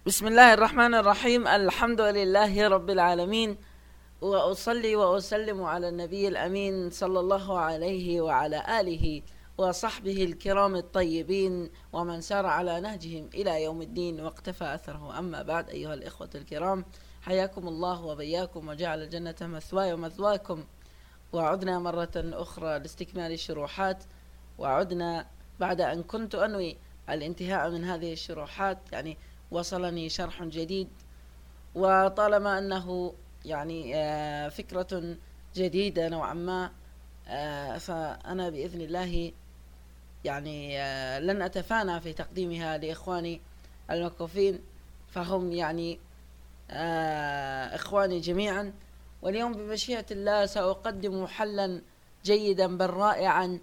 بسم الله الرحمن الرحيم. الحمد لله رب العالمين، وأصلي وأسلم على النبي الأمين صلى الله عليه وعلى آله وصحبه الكرام الطيبين ومن سار على نهجهم إلى يوم الدين واقتفى أثره. أما بعد، أيها الإخوة الكرام، حياكم الله وبياكم وجعل الجنة مثواي ومثواكم. وعدنا مرة أخرى لاستكمال الشروحات، وعدنا بعد أن كنت أنوي الانتهاء من هذه الشروحات. يعني وصلني شرح جديد، وطالما أنه يعني فكرة جديدة نوعا ما، فأنا بإذن الله يعني لن أتفانى في تقديمها لإخواني الموقوفين، فهم يعني إخواني جميعا. واليوم بمشيئة الله سأقدم حلا جيدا بل رائعا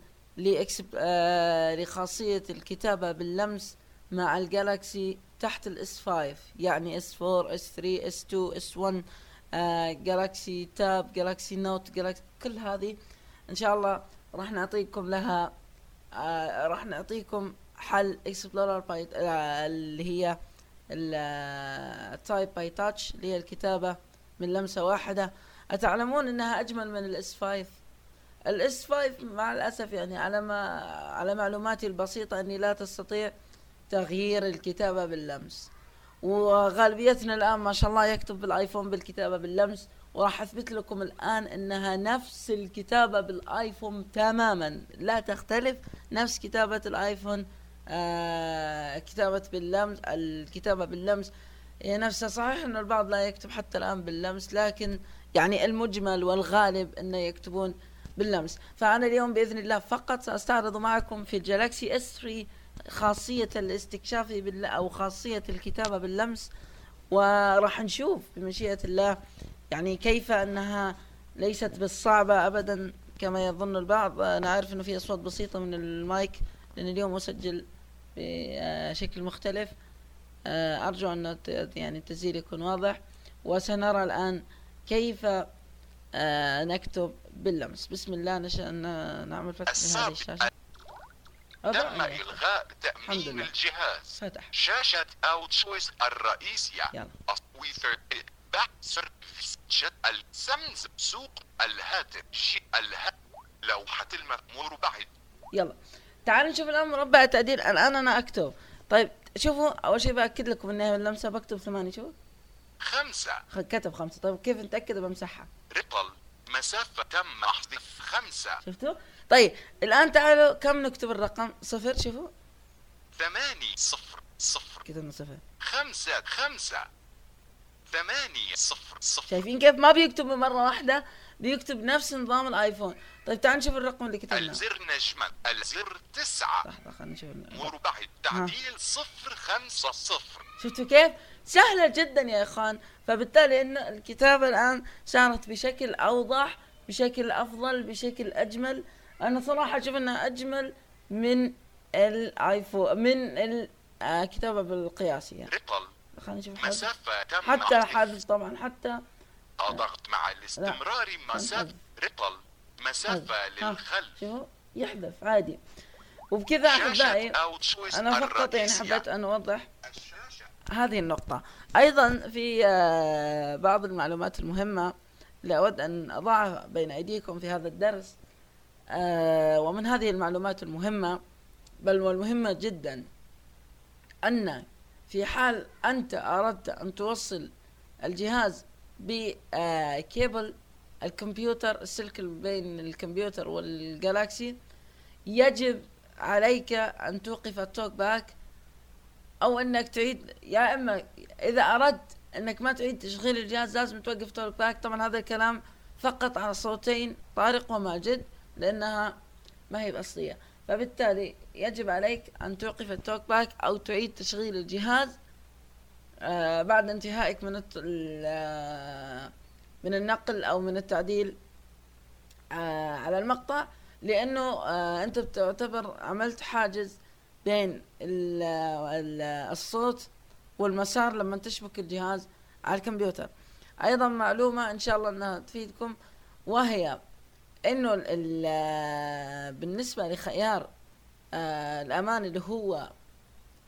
لخاصية الكتابة باللمس مع الجالاكسي تحت الاس 5، يعني اس 4 اس 3 اس 2 اس 1، جالاكسي تاب، جالاكسي نوت، جالاكسي، كل هذه ان شاء الله راح نعطيكم لها راح نعطيكم حل اكسبلورر باي اللي هي التايب باي تاتش، اللي هي الكتابة من لمسة واحدة. أتعلمون أنها أجمل من الاس 5. الاس 5 مع الأسف يعني على معلوماتي البسيطة أني لا تستطيع تغيير الكتابة باللمس، وغالبيتنا الآن ما شاء الله يكتب بالآيفون بالكتابة باللمس، وراح أثبت لكم الآن أنها نفس الكتابة بالآيفون تماما، لا تختلف، نفس كتابة الآيفون. كتابة باللمس، الكتابة باللمس هي نفسها. صحيح أن البعض لا يكتب حتى الآن باللمس، لكن يعني المجمل والغالب أنه يكتبون باللمس. فأنا اليوم بإذن الله فقط سأستعرض معكم في الجالاكسي اس 3 خاصية الاستكشاف أو خاصية الكتابة باللمس، وراح نشوف بمشيئة الله يعني كيف أنها ليست بالصعبة أبدا كما يظن البعض. أنا عارف أنه في أصوات بسيطة من المايك لأن اليوم أسجل بشكل مختلف. أرجو أن يعني التسجيل يكون واضح، وسنرى الآن كيف نكتب باللمس. بسم الله. نعمل فتح لهذه الشاشة. تم إلغاء تأمين الجهاز. فتح شاشة أوتشويس الرئيسية. السمز سوق الهاتف لوحة المأمور بعد. يلا تعالوا نشوف الآن مربع التعديل. الآن أنا أكتب. طيب شوفوا، أول شيء بأكد لكم إنها اللمسة بكتب 8. شوفوا 5 كتب 5. طيب كيف نتأكد؟ بمسحها. ريبل مسافة تم حذف 5. شفتوا؟ طيب الآن تعالوا كم نكتب الرقم 0. شوفوا 8 0 0 كتبنا 0. 5 5 8 0 0. شايفين كيف ما بيكتب مرة واحدة، بيكتب نفس نظام الآيفون. طيب تعالوا نشوف الرقم اللي كتبناه. الزر نجمة، الزر 9. لحظة خلينا نشوف مربع التعديل 0 5 0. شفتوا كيف سهلة جدا يا إخوان؟ فبالتالي إن الكتابة الآن صارت بشكل أوضح، بشكل أفضل، بشكل أجمل. أنا صراحة أشوف إنها أجمل من الآيفون، من الكتابة بالقياسي. يعني خلينا نشوف حتى حذف طبعا، حتى أضغط مع الاستمرار مسافة ريبل مسافة للخلف. شوفوا يحذف عادي. وبكذا أحبائي أنا فقط يعني حبيت أن أوضح هذه النقطة. أيضا في بعض المعلومات المهمة لأود أن أضعها بين أيديكم في هذا الدرس. ومن هذه المعلومات المهمة بل والمهمة جدا، أن في حال أنت أردت أن توصل الجهاز بكيبل الكمبيوتر، السلك بين الكمبيوتر والجالاكسي، يجب عليك أن توقف التوك باك، أو أنك تعيد، يا إما إذا أردت أنك ما تعيد تشغيل الجهاز لازم توقف توك باك. طبعا هذا الكلام فقط على صوتين طارق وماجد لأنها ما هي أصلية، فبالتالي يجب عليك أن توقف التوك باك أو تعيد تشغيل الجهاز بعد انتهائك من النقل أو من التعديل على المقطع، لأنه أنت بتعتبر عملت حاجز بين الصوت والمسار لما تشبك الجهاز على الكمبيوتر. أيضا معلومة إن شاء الله أنها تفيدكم، وهي إنه بالنسبة لخيار الأمان اللي هو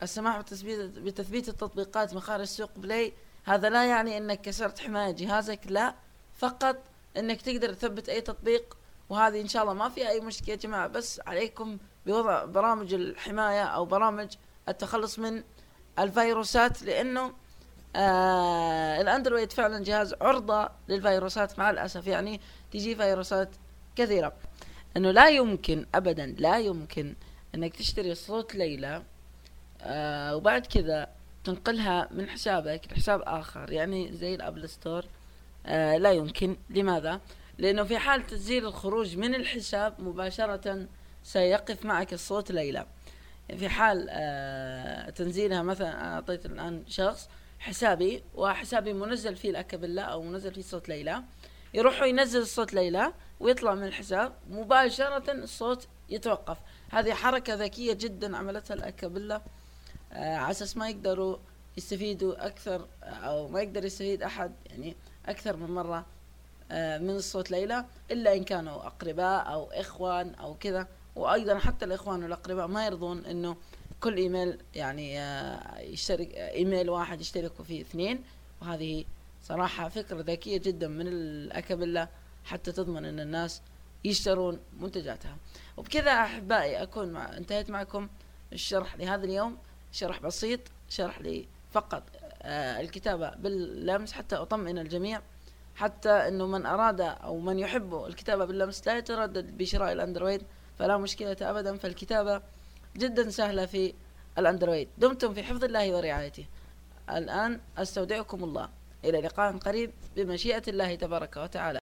السماح بتثبيت التطبيقات من خارج سوق بلاي، هذا لا يعني انك كسرت حماية جهازك، لا، فقط انك تقدر تثبت اي تطبيق، وهذه ان شاء الله ما فيها اي مشكلة يا جماعة. بس عليكم بوضع برامج الحماية او برامج التخلص من الفيروسات، لانه الاندرويد فعلا جهاز عرضة للفيروسات مع الاسف، يعني تجي فيروسات كثيرة. انه لا يمكن ابدا، لا يمكن انك تشتري صوت ليلى وبعد كذا تنقلها من حسابك لحساب اخر، يعني زي الابل ستور. لا يمكن. لماذا؟ لانه في حال تسجيل الخروج من الحساب مباشرة سيقف معك الصوت ليلى. يعني في حال تنزيلها، مثلا انا اعطيت الان شخص حسابي وحسابي منزل فيه الاكابيلا او منزل فيه صوت ليلى، يروح ينزل الصوت ليلى ويطلع من الحساب مباشرة الصوت يتوقف. هذه حركة ذكية جدا عملتها الاكابيلا على اساس ما يقدروا يستفيدوا اكثر، او ما يقدر يستفيد احد يعني اكثر من مرة من الصوت ليلى، الا ان كانوا اقرباء او اخوان او كذا. وايضا حتى الاخوان والاقرباء ما يرضون انه كل ايميل يعني يشترك ايميل واحد يشتركوا فيه اثنين. وهذه صراحة فكرة ذكية جدا من الاكابيلا حتى تضمن ان الناس يشترون منتجاتها. وبكذا احبائي اكون انتهيت معكم الشرح لهذا اليوم، شرح بسيط، شرح لي فقط الكتابة باللمس حتى اطمئن الجميع، حتى انه من اراد او من يحب الكتابة باللمس لا يتردد بشراء الاندرويد، فلا مشكلة ابدا، فالكتابة جدا سهلة في الاندرويد. دمتم في حفظ الله ورعايته. الان استودعكم الله، الى لقاء قريب بمشيئة الله تبارك وتعالى.